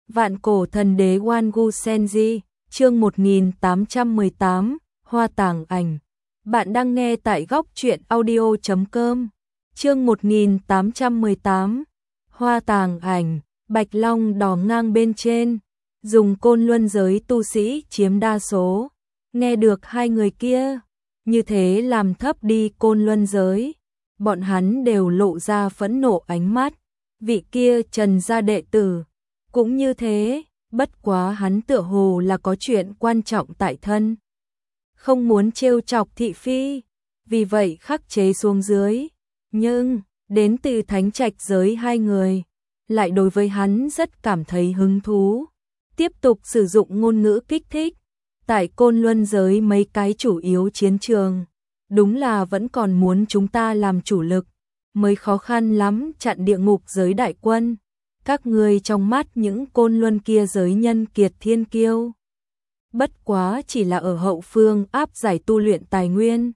Vạn cổ thần đế Wangu Senji, chương 1818, Hoa tàng ảnh. Bạn đang nghe tại góc truyện audio.com. Chương 1818, Hoa tàng ảnh. Bạch Long đỏ ngang bên trên, dùng côn luân giới tu sĩ chiếm đa số. Nghe được hai người kia, như thế làm thấp đi côn luân giới. Bọn hắn đều lộ ra phẫn nộ ánh mắt. Vị kia Trần gia đệ tử cũng như thế, bất quá hắn tựa hồ là có chuyện quan trọng tại thân, không muốn trêu chọc thị phi, vì vậy khắc chế xuống dưới. Nhưng đến từ thánh trạch giới hai người lại đối với hắn rất cảm thấy hứng thú, tiếp tục sử dụng ngôn ngữ kích thích. Tại côn luân giới mấy cái chủ yếu chiến trường, đúng là vẫn còn muốn chúng ta làm chủ lực, mới khó khăn lắm chặn địa ngục giới đại quân. Các ngươi trong mắt những côn luân kia giới nhân kiệt thiên kiêu, bất quá chỉ là ở hậu phương áp giải tu luyện tài nguyên,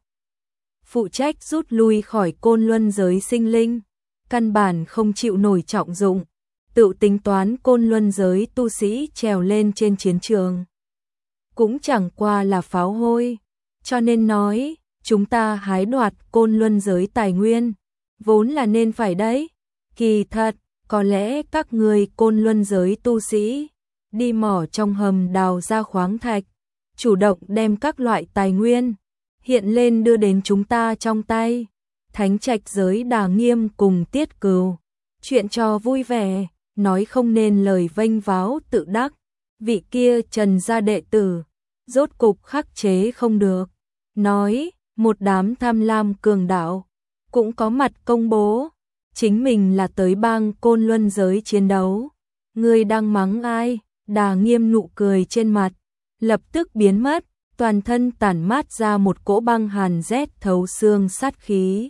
phụ trách rút lui khỏi côn luân giới sinh linh, căn bản không chịu nổi trọng dụng. Tự tính toán côn luân giới tu sĩ trèo lên trên chiến trường, cũng chẳng qua là pháo hôi, cho nên nói chúng ta hái đoạt côn luân giới tài nguyên, vốn là nên phải đấy. Kỳ thật, có lẽ các người côn luân giới tu sĩ đi mỏ trong hầm đào ra khoáng thạch, chủ động đem các loại tài nguyên hiện lên đưa đến chúng ta trong tay. Thánh trạch giới Đà Nghiêm cùng Tiết Cừu chuyện trò vui vẻ, nói không nên lời vênh váo tự đắc. Vị kia Trần gia đệ tử rốt cục khắc chế không được, nói một đám tham lam cường đạo cũng có mặt công bố chính mình là tới bang côn luân giới chiến đấu. Ngươi đang mắng ai? Đà Nghiêm nụ cười trên mặt lập tức biến mất, toàn thân tản mát ra một cỗ băng hàn rét thấu xương sát khí.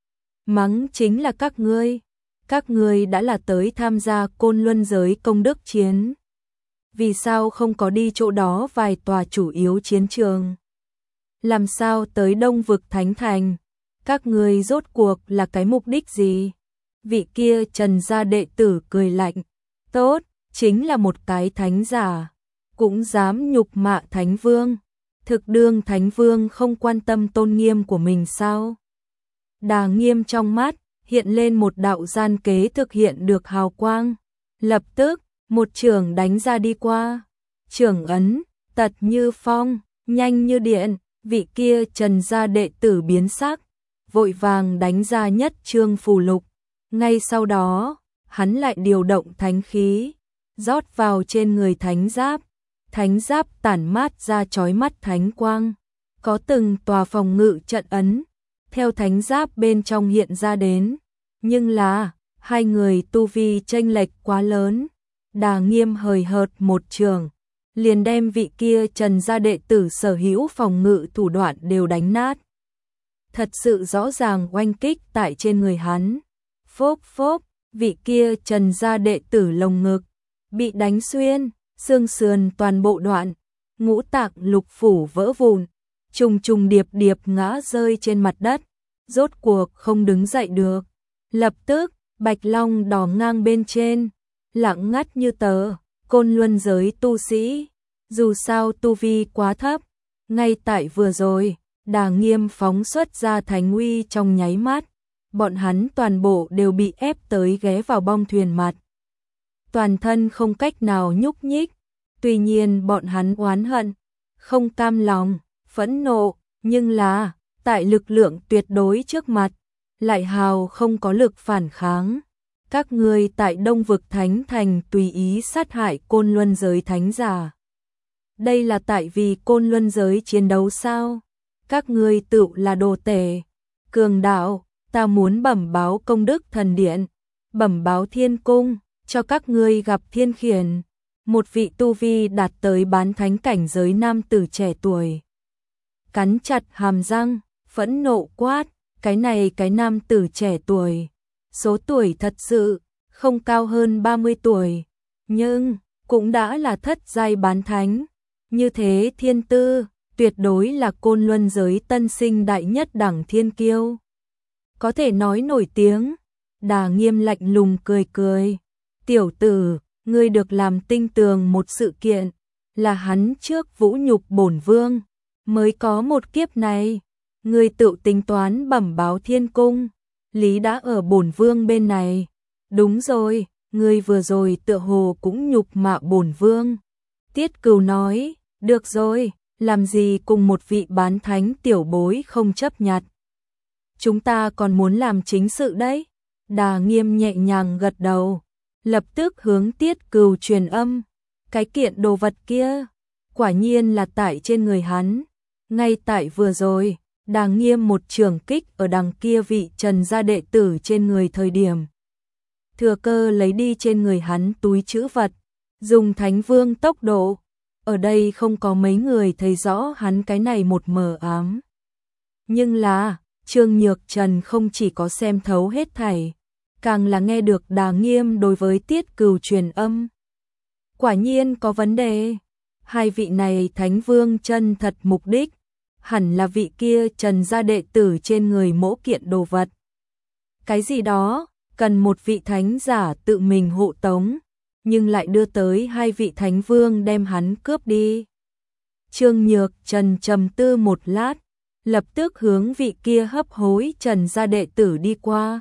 Mắng chính là các ngươi đã là tới tham gia côn luân giới công đức chiến, vì sao không có đi chỗ đó vài tòa chủ yếu chiến trường? Làm sao tới Đông vực Thánh Thành? Các ngươi rốt cuộc là cái mục đích gì? Vị kia Trần gia đệ tử cười lạnh, tốt, chính là một cái thánh giả, cũng dám nhục mạ thánh vương. Thực đương thánh vương không quan tâm tôn nghiêm của mình sao? Đà Nghiêm trong mắt hiện lên một đạo gian kế thực hiện được hào quang, lập tức một chưởng đánh ra đi qua. Chưởng ấn tật như phong, nhanh như điện. Vị kia Trần gia đệ tử biến sắc, vội vàng đánh ra nhất chương phù lục. Ngay sau đó, hắn lại điều động thánh khí, rót vào trên người thánh giáp. Thánh giáp tản mát ra chói mắt thánh quang, có từng tòa phòng ngự trận ấn theo thánh giáp bên trong hiện ra đến. Nhưng là hai người tu vi chênh lệch quá lớn, Đà Nghiêm hời hợt một trường liền đem vị kia Trần gia đệ tử sở hữu phòng ngự thủ đoạn đều đánh nát. Thật sự rõ ràng oanh kích tại trên người hắn. Phốp phốp, vị kia Trần gia đệ tử lồng ngực bị đánh xuyên, xương sườn toàn bộ đoạn, ngũ tạng lục phủ vỡ vụn, trùng trùng điệp điệp ngã rơi trên mặt đất, rốt cuộc không đứng dậy được. Lập tức, Bạch Long đỏ ngang bên trên, lặng ngắt như tờ. Côn luân giới tu sĩ, dù sao tu vi quá thấp, ngay tại vừa rồi, Đà Nghiêm phóng xuất ra thánh uy trong nháy mắt, bọn hắn toàn bộ đều bị ép tới ghé vào bong thuyền mặt, toàn thân không cách nào nhúc nhích. Tuy nhiên bọn hắn oán hận, không cam lòng, phẫn nộ, nhưng là tại lực lượng tuyệt đối trước mặt, lại hào không có lực phản kháng. Các ngươi tại Đông vực Thánh Thành tùy ý sát hại côn luân giới thánh giả, đây là tại vì côn luân giới chiến đấu sao? Các ngươi tự là đồ tể, cường đạo. Ta muốn bẩm báo công đức thần điện, bẩm báo thiên cung, cho các ngươi gặp thiên khiển. Một vị tu vi đạt tới bán thánh cảnh giới nam tử trẻ tuổi cắn chặt hàm răng, phẫn nộ quát, cái này cái nam tử trẻ tuổi, số tuổi thật sự không cao hơn 30 tuổi, nhưng cũng đã là thất giai bán thánh, như thế thiên tư, tuyệt đối là côn luân giới tân sinh đại nhất đẳng thiên kiêu, có thể nói nổi tiếng. Đà Nghiêm lạnh lùng cười cười, tiểu tử, ngươi được làm tinh tường một sự kiện, là hắn trước vũ nhục bổn vương, mới có một kiếp này, ngươi tự tính toán bẩm báo thiên cung, lý đã ở bổn vương bên này. Đúng rồi, ngươi vừa rồi tựa hồ cũng nhục mạ bổn vương. Tiết Cừu nói, được rồi, làm gì cùng một vị bán thánh tiểu bối không chấp nhặt. Chúng ta còn muốn làm chính sự đấy. Đà Nghiêm nhẹ nhàng gật đầu, lập tức hướng Tiết Cừu truyền âm, cái kiện đồ vật kia, quả nhiên là tại trên người hắn. Ngay tại vừa rồi, Đà Nghiêm một trường kích ở đằng kia vị Trần gia đệ tử trên người thời điểm. Thừa cơ lấy đi trên người hắn túi trữ vật, dùng Thánh Vương tốc độ. Ở đây không có mấy người thấy rõ hắn cái này một mờ ám. Nhưng là, Trương Nhược Trần không chỉ có xem thấu hết thảy, càng là nghe được Đà Nghiêm đối với Tiết Cừu truyền âm. Quả nhiên có vấn đề. Hai vị này Thánh Vương chân thật mục đích, hẳn là vị kia Trần gia đệ tử trên người mỗi kiện đồ vật. Cái gì đó, cần một vị thánh giả tự mình hộ tống, nhưng lại đưa tới hai vị Thánh Vương đem hắn cướp đi. Trương Nhược Trần trầm tư một lát, lập tức hướng vị kia hấp hối Trần gia đệ tử đi qua.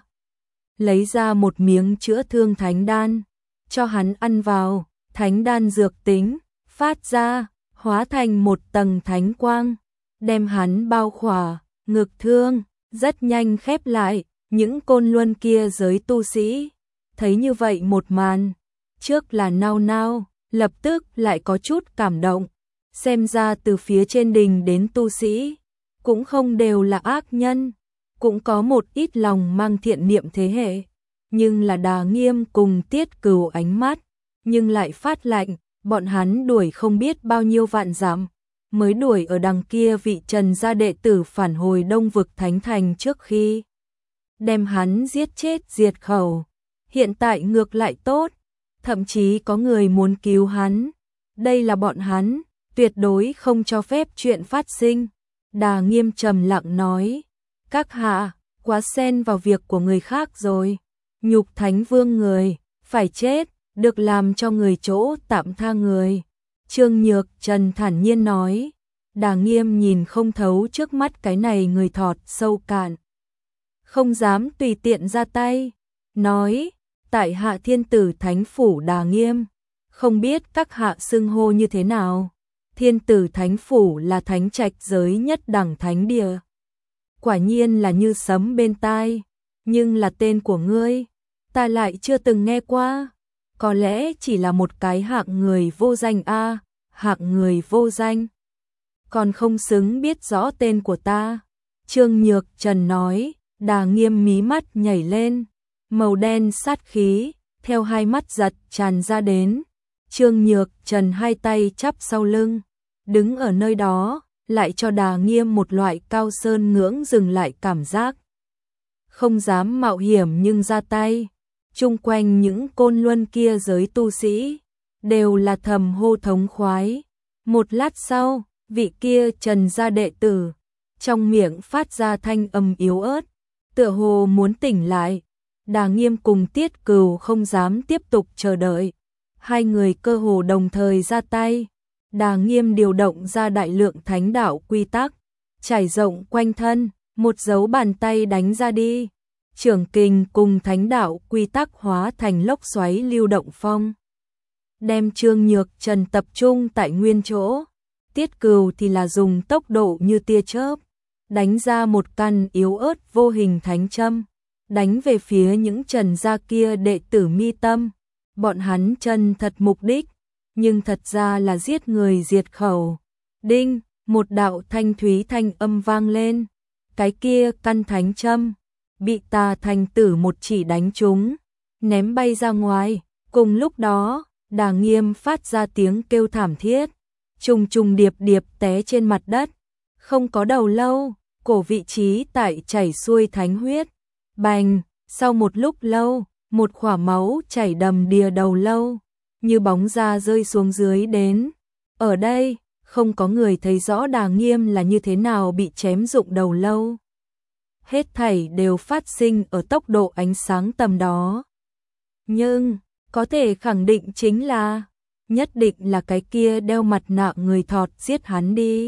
Lấy ra một miếng chữa thương thánh đan, cho hắn ăn vào, thánh đan dược tính, phát ra, hóa thành một tầng thánh quang, đem hắn bao khỏa, ngực thương, rất nhanh khép lại, những côn luân kia giới tu sĩ. Thấy như vậy một màn, trước là nao nao, lập tức lại có chút cảm động, xem ra từ phía trên đình đến tu sĩ, cũng không đều là ác nhân, cũng có một ít lòng mang thiện niệm thế hệ, nhưng là Đà Nghiêm cùng Tiết Cừu ánh mắt, nhưng lại phát lạnh, bọn hắn đuổi không biết bao nhiêu vạn dặm, mới đuổi ở đằng kia vị Trần gia đệ tử phản hồi Đông vực Thánh Thành trước khi đem hắn giết chết diệt khẩu. Hiện tại ngược lại tốt, thậm chí có người muốn cứu hắn. Đây là bọn hắn, tuyệt đối không cho phép chuyện phát sinh. Đà Nghiêm trầm lặng nói, các hạ, quá xen vào việc của người khác rồi. Nhục Thánh Vương người, phải chết, được làm cho người chỗ tạm tha người. Trương Nhược Trần thản nhiên nói, Đà Nghiêm nhìn không thấu trước mắt cái này người thọt sâu cạn. Không dám tùy tiện ra tay, nói, tại hạ thiên tử thánh phủ Đà Nghiêm, không biết các hạ xưng hô như thế nào. Thiên tử thánh phủ là thánh trạch giới nhất đẳng thánh địa. Quả nhiên là như sấm bên tai, nhưng là tên của ngươi, ta lại chưa từng nghe qua. Có lẽ chỉ là một cái hạng người vô danh a, hạng người vô danh. Còn không xứng biết rõ tên của ta. Trương Nhược Trần nói, Đà Nghiêm mí mắt nhảy lên, màu đen sát khí, theo hai mắt giật tràn ra đến. Trương Nhược Trần hai tay chắp sau lưng, đứng ở nơi đó, lại cho Đà Nghiêm một loại cao sơn ngưỡng dừng lại cảm giác. Không dám mạo hiểm nhưng ra tay. Chung quanh những côn luân kia giới tu sĩ, đều là thầm hô thống khoái. Một lát sau, vị kia Trần gia đệ tử, trong miệng phát ra thanh âm yếu ớt, tựa hồ muốn tỉnh lại. Đà Nghiêm cùng Tiết Cừu không dám tiếp tục chờ đợi. Hai người cơ hồ đồng thời ra tay. Đà Nghiêm điều động ra đại lượng thánh đạo quy tắc, trải rộng quanh thân, một dấu bàn tay đánh ra đi. Trưởng kình cùng thánh đạo quy tắc hóa thành lốc xoáy lưu động phong, đem Trương Nhược Trần tập trung tại nguyên chỗ. Tiết Cừu thì là dùng tốc độ như tia chớp, đánh ra một căn yếu ớt vô hình thánh châm, đánh về phía những Trần gia kia đệ tử mi tâm. Bọn hắn chân thật mục đích, nhưng thật ra là giết người diệt khẩu. Đinh, một đạo thanh thúy thanh âm vang lên, cái kia căn thánh châm bị Tà Thành Tử một chỉ đánh trúng, ném bay ra ngoài. Cùng lúc đó, Đà Nghiêm phát ra tiếng kêu thảm thiết, trùng trùng điệp điệp té trên mặt đất. Không có đầu lâu, cổ vị trí tại chảy xuôi thánh huyết. Bành, sau một lúc lâu, một khỏa máu chảy đầm đìa đầu lâu, như bóng ra rơi xuống dưới đến. Ở đây, không có người thấy rõ Đà Nghiêm là như thế nào bị chém rụng đầu lâu. Hết thảy đều phát sinh ở tốc độ ánh sáng tầm đó. Nhưng, có thể khẳng định chính là, nhất định là cái kia đeo mặt nạ người thọt giết hắn đi.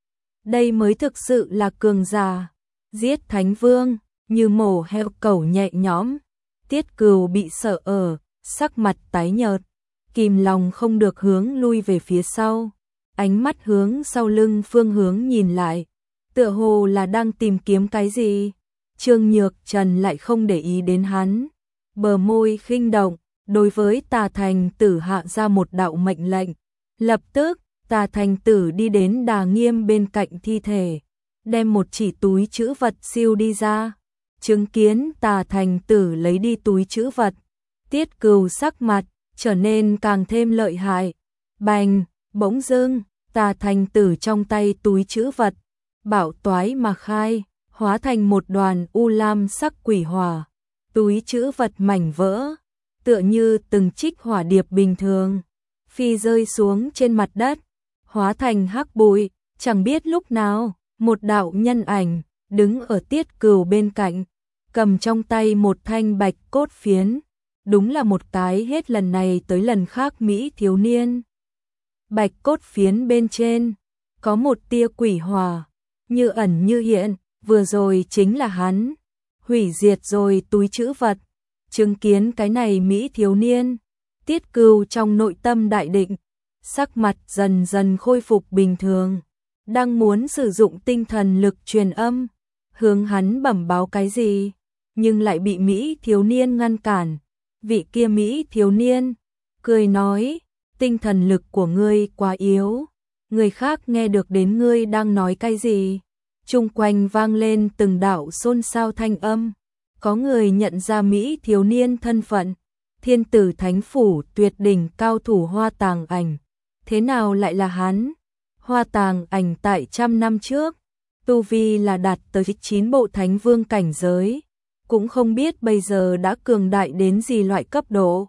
Đây mới thực sự là cường giả, giết thánh vương, như mổ heo cẩu nhẹ nhõm. Tiết Cừu bị sợ sắc mặt tái nhợt, kìm lòng không được hướng lui về phía sau, ánh mắt hướng sau lưng phương hướng nhìn lại, tựa hồ là đang tìm kiếm cái gì. Trương Nhược Trần lại không để ý đến hắn, bờ môi khinh động, đối với Tà Thành Tử hạ ra một đạo mệnh lệnh. Lập tức, Tà Thành Tử đi đến Đà Nghiêm bên cạnh thi thể, đem một chỉ túi trữ vật siêu đi ra. Chứng kiến Tà Thành Tử lấy đi túi trữ vật, Tiết Cừu sắc mặt trở nên càng thêm lợi hại. Bành, bỗng dưng, Tà Thành Tử trong tay túi trữ vật bảo toái mà khai, hóa thành một đoàn u lam sắc quỷ hỏa. Túi trữ vật mảnh vỡ, tựa như từng trích hỏa điệp bình thường, phi rơi xuống trên mặt đất, hóa thành hắc bụi. Chẳng biết lúc nào, một đạo nhân ảnh đứng ở Tiết Cừu bên cạnh, cầm trong tay một thanh bạch cốt phiến. Đúng là một cái hết lần này tới lần khác mỹ thiếu niên. Bạch cốt phiến bên trên có một tia quỷ hỏa, như ẩn như hiện, vừa rồi chính là hắn hủy diệt rồi túi trữ vật. Chứng kiến cái này mỹ thiếu niên, Tiết Cừu trong nội tâm đại định, sắc mặt dần dần khôi phục bình thường, đang muốn sử dụng tinh thần lực truyền âm hướng hắn bẩm báo cái gì, nhưng lại bị mỹ thiếu niên ngăn cản. Vị kia mỹ thiếu niên cười nói, tinh thần lực của ngươi quá yếu, người khác nghe được đến ngươi đang nói cái gì. Chung quanh vang lên từng đạo xôn xao thanh âm, có người nhận ra mỹ thiếu niên thân phận, Thiên Tử Thánh Phủ tuyệt đỉnh cao thủ Hoa Tàng Ảnh. Thế nào lại là hắn? Hoa Tàng Ảnh tại 100 năm trước, tu vi là đạt tới 9 bộ thánh vương cảnh giới, cũng không biết bây giờ đã cường đại đến gì loại cấp độ.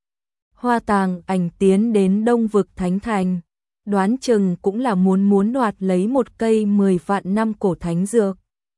Hoa Tàng Ảnh tiến đến Đông Vực Thánh Thành, đoán chừng cũng là muốn đoạt lấy một cây 10 vạn năm cổ thánh dược.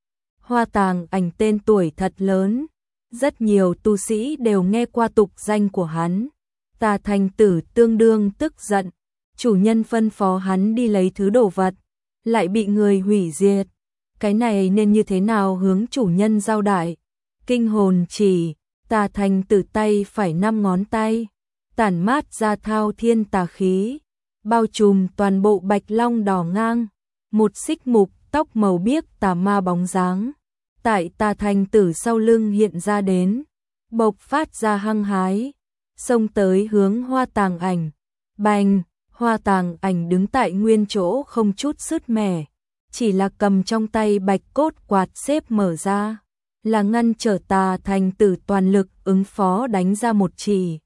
Hoa Tàng Ảnh tên tuổi thật lớn, rất nhiều tu sĩ đều nghe qua tục danh của hắn. Tà Thành Tử tương đương tức giận, chủ nhân phân phó hắn đi lấy thứ đồ vật, lại bị người hủy diệt. Cái này nên như thế nào hướng chủ nhân giao代? Kinh hồn chỉ, Tà Thành Tử tay phải 5 ngón tay, tản mát ra thao thiên tà khí, bao trùm toàn bộ bạch long đỏ ngang, một xích mục tóc màu biếc tà ma bóng dáng. Tại Tà Thành Tử sau lưng hiện ra đến, bộc phát ra hăng hái, xông tới hướng Hoa Tàng Ảnh. Bành, Hoa Tàng Ảnh đứng tại nguyên chỗ không chút sứt mẻ, chỉ là cầm trong tay bạch cốt quạt xếp mở ra, là ngăn trở Tà Thành Tử toàn lực ứng phó đánh ra một chỉ.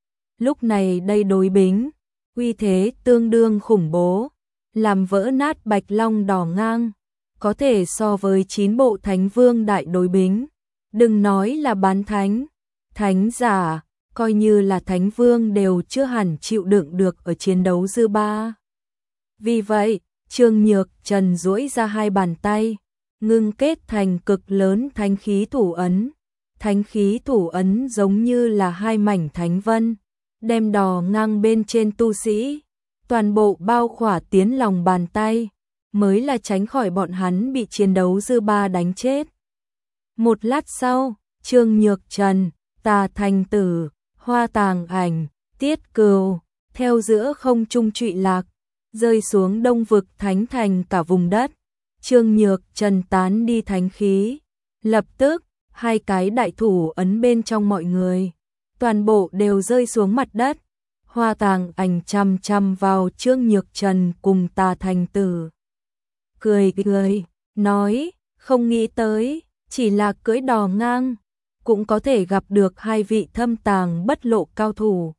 Lúc này đây đối bính, uy thế tương đương khủng bố, làm vỡ nát bạch long đỏ ngang, có thể so với 9 bộ thánh vương đại đối bính. Đừng nói là bán thánh, thánh giả, coi như là thánh vương đều chưa hẳn chịu đựng được ở chiến đấu dư ba. Vì vậy, Trương Nhược Trần duỗi ra hai bàn tay, ngưng kết thành cực lớn thánh khí thủ ấn. Thánh khí thủ ấn giống như là hai mảnh thánh vân, đem đò ngang bên trên tu sĩ, toàn bộ bao khỏa tiến lòng bàn tay, mới là tránh khỏi bọn hắn bị chiến đấu dư ba đánh chết. Một lát sau, Trương Nhược Trần, Tà Thành Tử, Hoa Tàng Ảnh, Tiết Cừu, theo giữa không trung trụy lạc, rơi xuống Đông Vực Thánh Thành cả vùng đất. Trương Nhược Trần tán đi thánh khí, lập tức, hai cái đại thủ ấn bên trong mọi người, toàn bộ đều rơi xuống mặt đất. Hoa Tàng Ảnh chăm chăm vào Trương Nhược Trần cùng Tà Thành Tử. Cười, nói, không nghĩ tới, chỉ là cưỡi đò ngang, cũng có thể gặp được hai vị thâm tàng bất lộ cao thủ.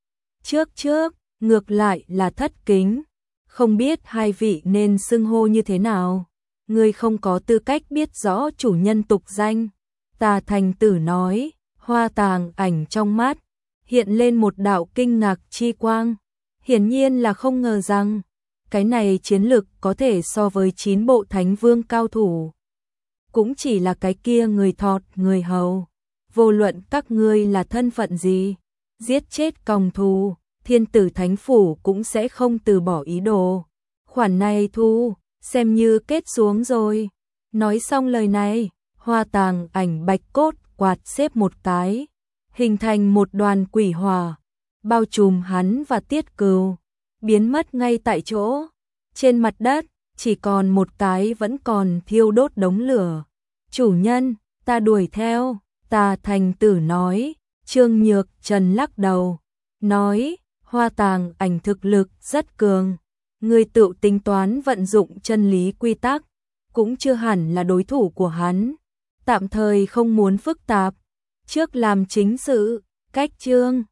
Trước, ngược lại là thất kính, không biết hai vị nên xưng hô như thế nào, người không có tư cách biết rõ chủ nhân tục danh. Tà Thành Tử nói. Hoa Tàng Ảnh trong mắt hiện lên một đạo kinh ngạc chi quang, hiển nhiên là không ngờ rằng cái này chiến lực có thể so với 9 bộ thánh vương cao thủ. Cũng chỉ là cái kia người thọt, người hầu, vô luận các ngươi là thân phận gì, giết chết còng thù, Thiên Tử Thánh Phủ cũng sẽ không từ bỏ ý đồ. Khoản này thu, xem như kết xuống rồi. Nói xong lời này, Hoa Tàng Ảnh bạch cốt quạt xếp một cái, hình thành một đoàn quỷ hỏa, bao trùm hắn và Tiết Cừu, biến mất ngay tại chỗ. Trên mặt đất, chỉ còn một cái vẫn còn thiêu đốt đống lửa. Chủ nhân, ta đuổi theo, Tà Thành Tử nói. Trương Nhược Trần lắc đầu, nói, Hoa Tàng Ảnh thực lực rất cường, người tự tính toán vận dụng chân lý quy tắc, cũng chưa hẳn là đối thủ của hắn. Tạm thời không muốn phức tạp, trước làm chính sự, cách Trương